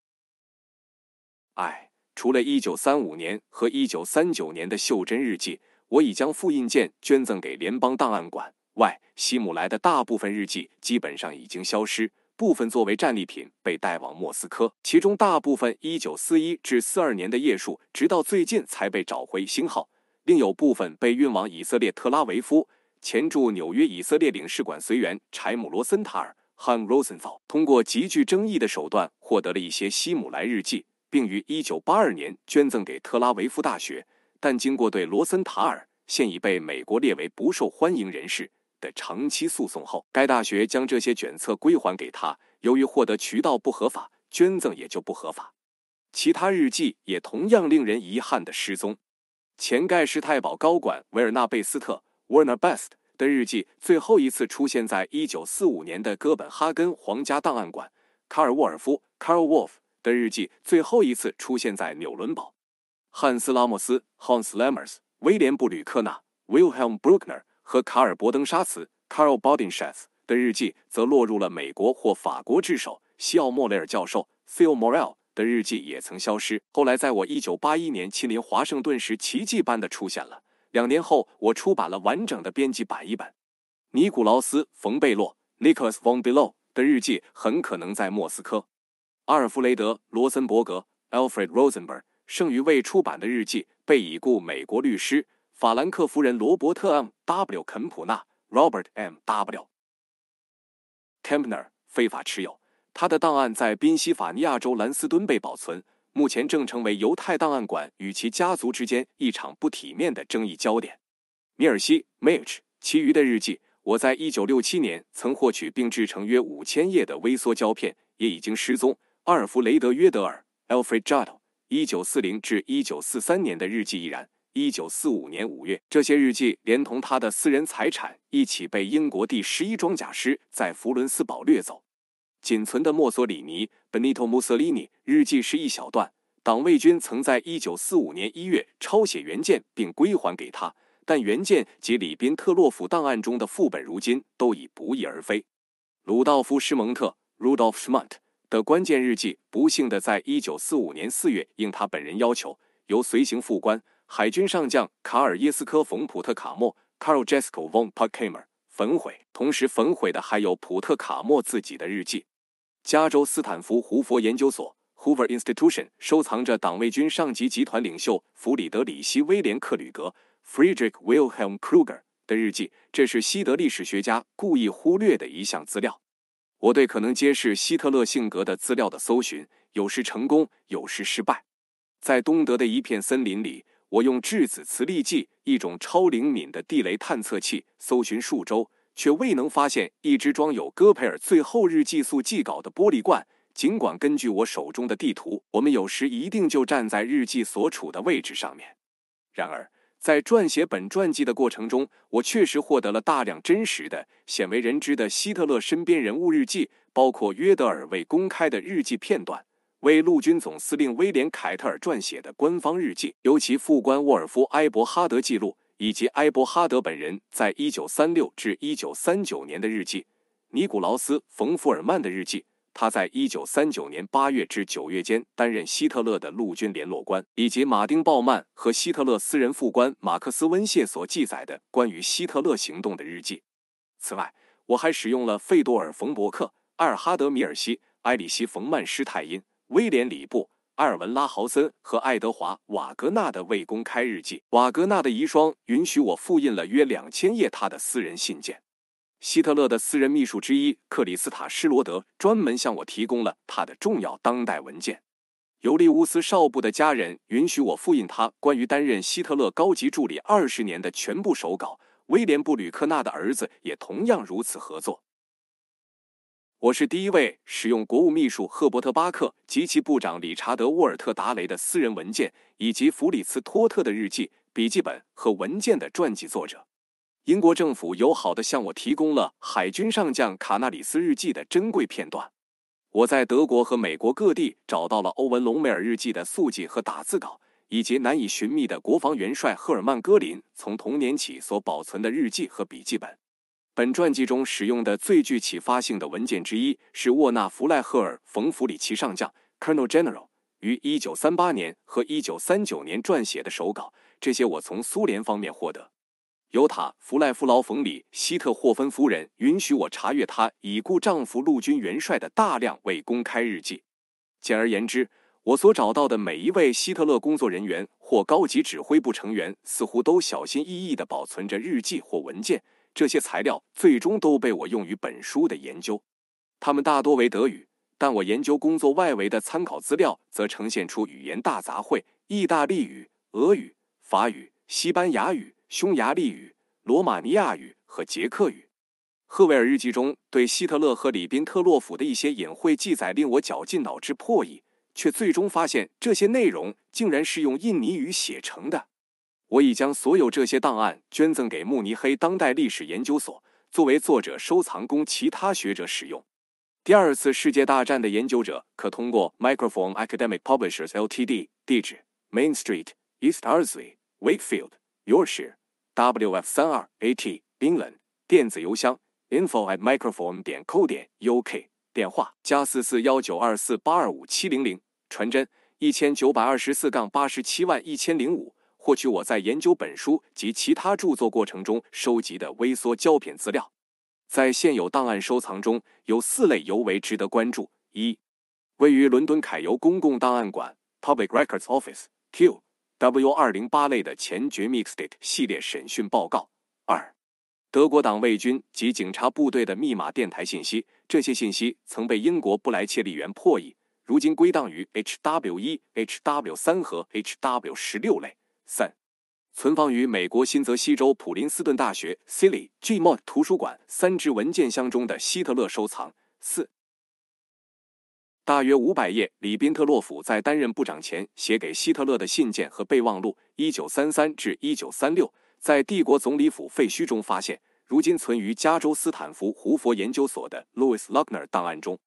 除了1935年和1939年的袖珍日记，我已将复印件捐赠给联邦档案馆外，希姆莱的大部分日记基本上已经消失，部分作为战利品被带往莫斯科，其中大部分1941至42年的页数直到最近才被找回星号，另有部分被运往以色列特拉维夫。前驻纽约以色列领事馆随员柴姆·罗森塔尔 （Han Rosenthal） 通过极具争议的手段获得了一些希姆莱日记，并于1982年捐赠给特拉维夫大学，但经过对罗森塔尔现已被美国列为不受欢迎人士的长期诉讼后，该大学将这些卷册归还给他。由于获得渠道不合法，捐赠也就不合法。其他日记也同样令人遗憾地失踪。前盖世太保高管维尔纳贝斯特 （Werner Best） 的日记最后一次出现在1945年的哥本哈根皇家档案馆。卡尔沃尔夫 （Karl Wolf） 的日记最后一次出现在纽伦堡。汉斯拉莫斯 （Hans Lammers）、威廉布吕克纳 （Wilhelm Bruckner） 和卡尔伯登沙茨 （Karl Bodenschatz） 的日记则落入了美国或法国之手。西奥莫雷尔教授 （Theo Morell） 的日记也曾消失，后来在我1981年亲临华盛顿时奇迹般的出现了。2年后，我出版了完整的编辑版一本。尼古劳斯·冯贝洛 （Nicholas von Below） 的日记很可能在莫斯科。阿尔弗雷德·罗森伯格 （Alfred Rosenberg） 剩余未出版的日记被已故美国律师法兰克夫人罗伯特 ·M.W. 肯普纳 （Robert M.W. Kempner） 非法持有。他的档案在宾夕法尼亚州兰斯敦被保存，目前正成为犹太档案馆与其家族之间一场不体面的争议焦点。米尔西 （Mitch） 其余的日记，我在1967年曾获取并制成约5000页的微缩胶片，也已经失踪。阿尔弗雷德·约德尔 （Alfred Jodl） 1940至1943年的日记亦然。1945年5月，这些日记连同他的私人财产一起被英国第11装甲师在弗伦斯堡掠走。 仅存的墨索里尼 Benito Mussolini 日记是一小段，党卫军曾在1945年1月抄写原件并归还给他，但原件及里宾特洛甫档案中的副本如今都已不翼而飞。鲁道夫·施蒙特 Rudolf Schmondt 的关键日记不幸地在1945年4月应他本人要求，由随行副官海军上将卡尔耶斯科·冯·普特卡默 Karl Jesko von Puttkamer 焚毁，同时焚毁的还有普特卡默自己的日记。加州斯坦福胡佛研究所 Hoover Institution 收藏着党卫军上级集团领袖弗里德里希·威廉·克吕格 Friedrich Wilhelm Kruger 的日记，这是西德历史学家故意忽略的一项资料。我对可能揭示希特勒性格的资料的搜寻，有时成功，有时失败。在东德的一片森林里，我用质子磁力计，一种超灵敏的地雷探测器，搜寻数周，却未能发现一只装有戈培尔最后日记素记稿的玻璃罐。尽管根据我手中的地图，我们有时一定就站在日记所处的位置上面。然而，在撰写本传记的过程中，我确实获得了大量真实的、鲜为人知的希特勒身边人物日记，包括约德尔未公开的日记片段，为陆军总司令威廉·凯特尔撰写的官方日记，由其副官沃尔夫·埃伯哈德记录，以及埃伯哈德本人在1936至1939年的日记，尼古劳斯·冯·福尔曼的日记，他在1939年8月至9月间担任希特勒的陆军联络官，以及马丁·鲍曼和希特勒私人副官马克思·温谢所记载的关于希特勒行动的日记。此外，我还使用了费多尔·冯·伯克、埃尔哈德·米尔西、埃里希·冯·曼施泰因、威廉·里布、埃尔文·拉豪森和爱德华·瓦格纳的未公开日记。瓦格纳的遗孀允许我复印了约2000页他的私人信件。希特勒的私人秘书之一克里斯塔·施罗德专门向我提供了他的重要当代文件。尤利乌斯少布的家人允许我复印他关于担任希特勒高级助理20年的全部手稿，威廉·布吕克纳的儿子也同样如此合作。我是第一位使用国务秘书赫伯特·巴克及其部长理查德·沃尔特·达雷的私人文件，以及弗里茨·托特的日记、笔记本和文件的传记作者。英国政府友好地向我提供了海军上将卡纳里斯日记的珍贵片段。我在德国和美国各地找到了欧文·隆美尔日记的速记和打字稿，以及难以寻觅的国防元帅赫尔曼·戈林从童年起所保存的日记和笔记本。本传记中使用的最具启发性的文件之一是沃纳·弗赖赫尔·冯·弗里奇上将 Colonel General 于1938年和1939年撰写的手稿，这些我从苏联方面获得。尤塔·弗赖夫劳冯里希特霍芬夫人允许我查阅她已故丈夫陆军元帅的大量未公开日记。简而言之，我所找到的每一位希特勒工作人员或高级指挥部成员似乎都小心翼翼地保存着日记或文件，这些材料最终都被我用于本书的研究。它们大多为德语，但我研究工作外围的参考资料则呈现出语言大杂烩：意大利语、俄语、法语、西班牙语、匈牙利语、罗马尼亚语和捷克语。赫维尔日记中对希特勒和里宾特洛甫的一些隐晦记载令我绞尽脑汁破译，却最终发现这些内容竟然是用印尼语写成的。我已将所有这些档案捐赠给慕尼黑当代历史研究所，作为作者收藏供其他学者使用。第二次世界大战的研究者可通过 Microform Academic Publishers Ltd 地址 Main Street, East Ardsley, Wakefield, Yorkshire, WF32AT, England 电子邮箱 info@microform.co.uk 电话+441924825700传真1924-871005获取我在研究本书及其他著作过程中收集的微缩胶片资料。在现有档案收藏中，有4类尤为值得关注： 1. 位于伦敦凯尤公共档案馆 Public Records Office Q W208类的前绝密 State 系列审讯报告。 2. 德国党卫军及警察部队的密码电台信息，这些信息曾被英国布莱切利园破译，如今归档于 HW1、HW3 和 HW16类。 3. 存放于美国新泽西州普林斯顿大学 Silly G. Mott 图书馆3只文件箱中的希特勒收藏。 4. 大约500页里宾特洛甫在担任部长前写给希特勒的信件和备忘录1933至1936，在帝国总理府废墟中发现，如今存于加州斯坦福胡佛研究所的 Louis Luckner 档案中。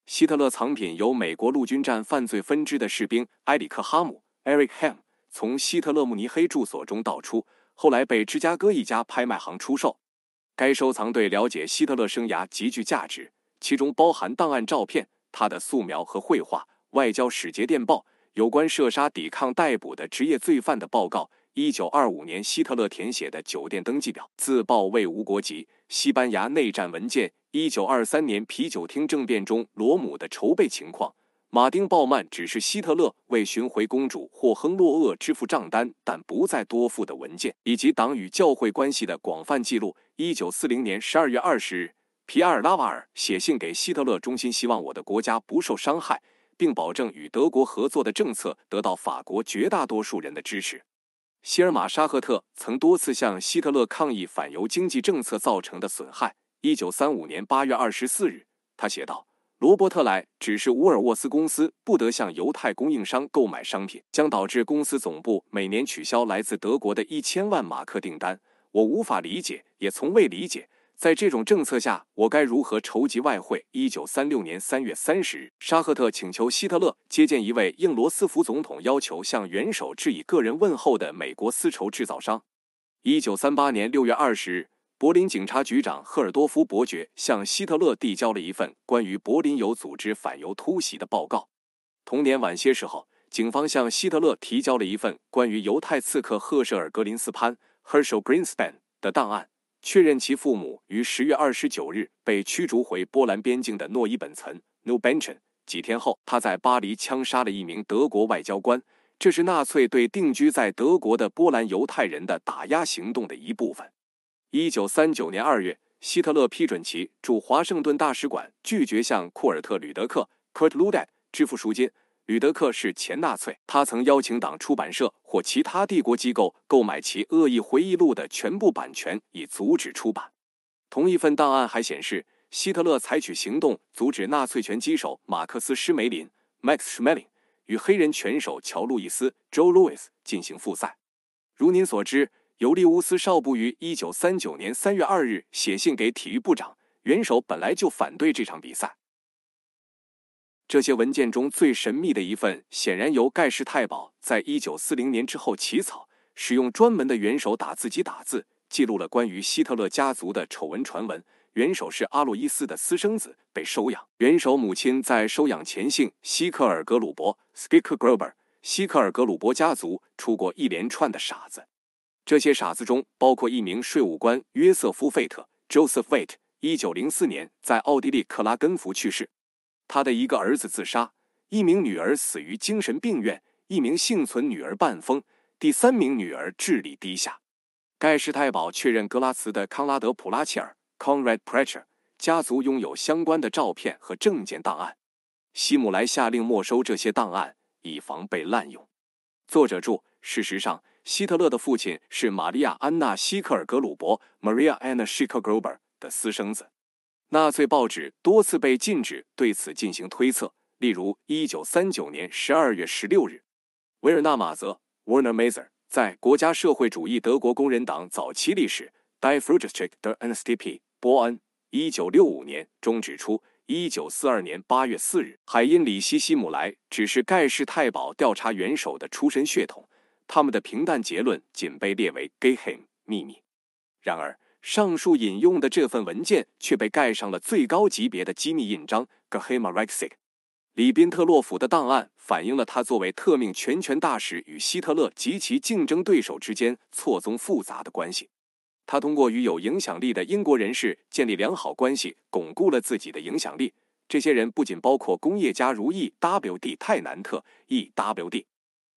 希特勒藏品由美国陆军战犯罪分支的士兵埃里克·哈姆 （Eric Ham） 从希特勒慕尼黑住所中盗出，后来被芝加哥一家拍卖行出售。该收藏对了解希特勒生涯极具价值，其中包含档案照片、他的素描和绘画、外交使节电报、有关射杀抵抗逮捕的职业罪犯的报告、1925年希特勒填写的酒店登记表、自报为无国籍、西班牙内战文件、1923年啤酒厅政变中罗姆的筹备情况、马丁·鲍曼指示希特勒为寻回公主霍亨洛厄支付账单但不再多付的文件，以及党与教会关系的广泛记录。1940年12月20日，皮埃尔·拉瓦尔写信给希特勒，衷心希望我的国家不受伤害，并保证与德国合作的政策得到法国绝大多数人的支持。希尔玛·沙赫特曾多次向希特勒抗议反犹经济政策造成的损害。1935年8月24日，他写道：罗伯特莱指示沃尔沃斯公司不得向犹太供应商购买商品，将导致公司总部每年取消来自德国的1000万马克订单。我无法理解，也从未理解，在这种政策下，我该如何筹集外汇？1936年3月30日，沙赫特请求希特勒接见一位应罗斯福总统要求向元首致以个人问候的美国丝绸制造商。1938年6月20日，柏林警察局长赫尔多夫伯爵向希特勒递交了一份关于柏林有组织反犹突袭的报告。同年晚些时候，警方向希特勒提交了一份关于犹太刺客赫舍尔·格林斯潘 （Herschel Greenspan） 的档案，确认其父母于10月29日被驱逐回波兰边境的诺伊本岑 （New Benchen）。几天后，他在巴黎枪杀了一名德国外交官，这是纳粹对定居在德国的波兰犹太人的打压行动的一部分。1939年2月，希特勒批准其驻华盛顿大使馆拒绝向库尔特·吕德克 （Kurt Ludeck） 支付赎金。吕德克是前纳粹，他曾邀请党出版社或其他帝国机构购买其恶意回忆录的全部版权，以阻止出版。同一份档案还显示，希特勒采取行动阻止纳粹拳击手马克思·施梅林 （Max Schmeling） 与黑人拳手乔·路易斯 （Joe Louis） 进行复赛。如您所知，尤利乌斯·少布于1939年3月2日写信给体育部长，元首本来就反对这场比赛。这些文件中最神秘的一份，显然由盖世太保在1940年之后起草，使用专门的元首打字机打字，记录了关于希特勒家族的丑闻传闻。元首是阿洛伊斯的私生子，被收养。元首母亲在收养前姓希克尔格鲁伯 （Skicker Gruber）。希克尔格鲁伯家族出过一连串的傻子，这些傻子中包括一名税务官约瑟夫·费特 （Joseph Waite），1904年在奥地利克拉根福去世。他的一个儿子自杀，一名女儿死于精神病院，一名幸存女儿半疯，第3名女儿智力低下。盖世太保确认格拉茨的康拉德·普拉切尔 （Conrad Precher） 家族拥有相关的照片和证件档案。希姆莱下令没收这些档案，以防被滥用。作者注：事实上，希特勒的父亲是玛利亚·安娜·希克尔格鲁伯 （Maria Anna Schicklgruber） 的私生子。纳粹报纸多次被禁止对此进行推测，例如1939年12月16日，维尔纳·马泽 （Werner Maser） 在《国家社会主义德国工人党早期历史》Die Frühgeschichte der NSDAP 波恩1965年中指出，1942年8月4日，海因里希·希姆莱指示盖世太保调查元首的出身血统，他们的平淡结论仅被列为 Geheim 秘密。然而，上述引用的这份文件却被盖上了最高级别的机密印章 Geheime Reichssiegel。里宾特洛甫的档案反映了他作为特命全权大使与希特勒及其竞争对手之间错综复杂的关系。他通过与有影响力的英国人士建立良好关系，巩固了自己的影响力。这些人不仅包括工业家如 E.W.D. 泰南特 E.W.D.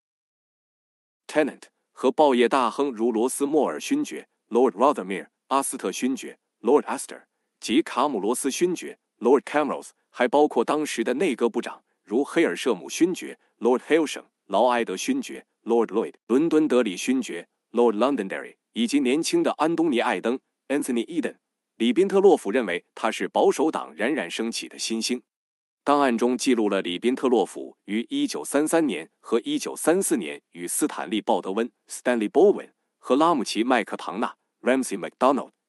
Tennant 和报业大亨如罗斯莫尔勋爵 Lord Rothermere、阿斯特勋爵 Lord Astor 及卡姆罗斯勋爵 Lord Camrose， 还包括当时的内阁部长如黑尔舍姆勋爵 Lord Hailsham、劳埃德勋爵 Lord Lloyd、伦敦德里勋爵 Lord Londonderry， 以及年轻的安东尼·艾登 Anthony Eden。里宾特洛甫认为他是保守党冉冉升起的新星。档案中记录了里宾特洛甫于1933年和1934年与斯坦利·鲍德温 Stanley Baldwin 和拉姆齐·麦克唐纳 Ramsay MacDonald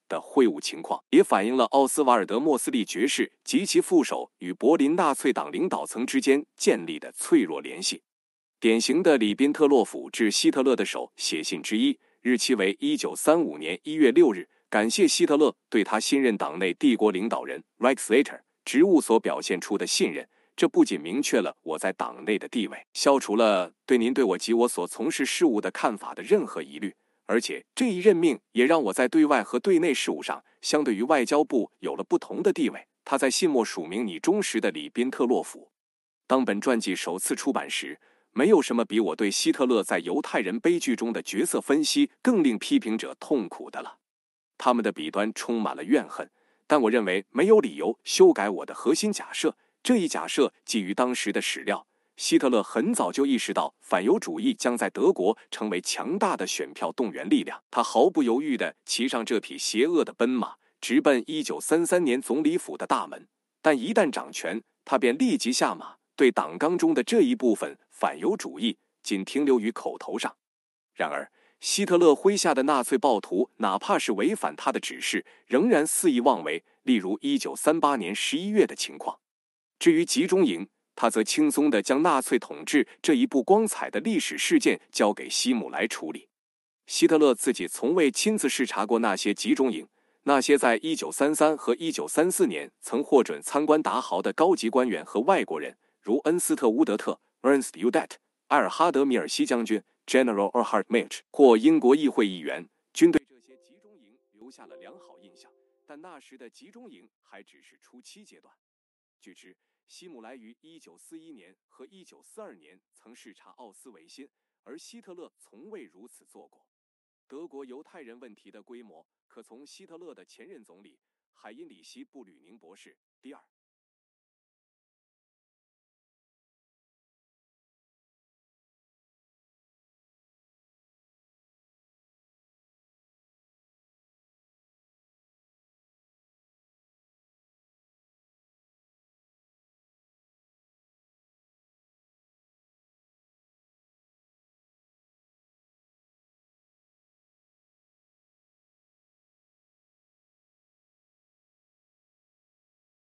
的会晤情况，也反映了奥斯瓦尔德·莫斯利爵士及其副手与柏林纳粹党领导层之间建立的脆弱联系。典型的里宾特洛甫致希特勒的手写信之一，日期为1935年1月6日，感谢希特勒对他新任党内帝国领导人 Reichsleiter 职务所表现出的信任。这不仅明确了我在党内的地位，消除了对您对我及我所从事事务的看法的任何疑虑，而且这一任命也让我在对外和对内事务上相对于外交部有了不同的地位。他在信末署名你忠实的里宾特洛甫。当本传记首次出版时，没有什么比我对希特勒在犹太人悲剧中的角色分析更令批评者痛苦的了。他们的笔端充满了怨恨，但我认为没有理由修改我的核心假设。这一假设基于当时的史料，希特勒很早就意识到反犹主义将在德国成为强大的选票动员力量。他毫不犹豫地骑上这匹邪恶的奔马，直奔1933年总理府的大门。但一旦掌权，他便立即下马，对党纲中的这一部分反犹主义仅停留于口头上。然而，希特勒麾下的纳粹暴徒哪怕是违反他的指示，仍然肆意妄为，例如1938年11月的情况。至于集中营，他则轻松地将纳粹统治这一不光彩的历史事件交给希姆莱处理。希特勒自己从未亲自视察过那些集中营，那些在1933和1934年曾获准参观达豪的高级官员和外国人，如恩斯特·乌德特 （Ernst Udet）、埃尔哈德·米尔西将军 （General Erhard Milch） 或英国议会议员，均对这些集中营留下了良好印象。但那时的集中营还只是初期阶段。据知，希姆莱于1941年和1942年曾视察奥斯维辛，而希特勒从未如此做过。德国犹太人问题的规模可从希特勒的前任总理海因里希·布吕宁博士第二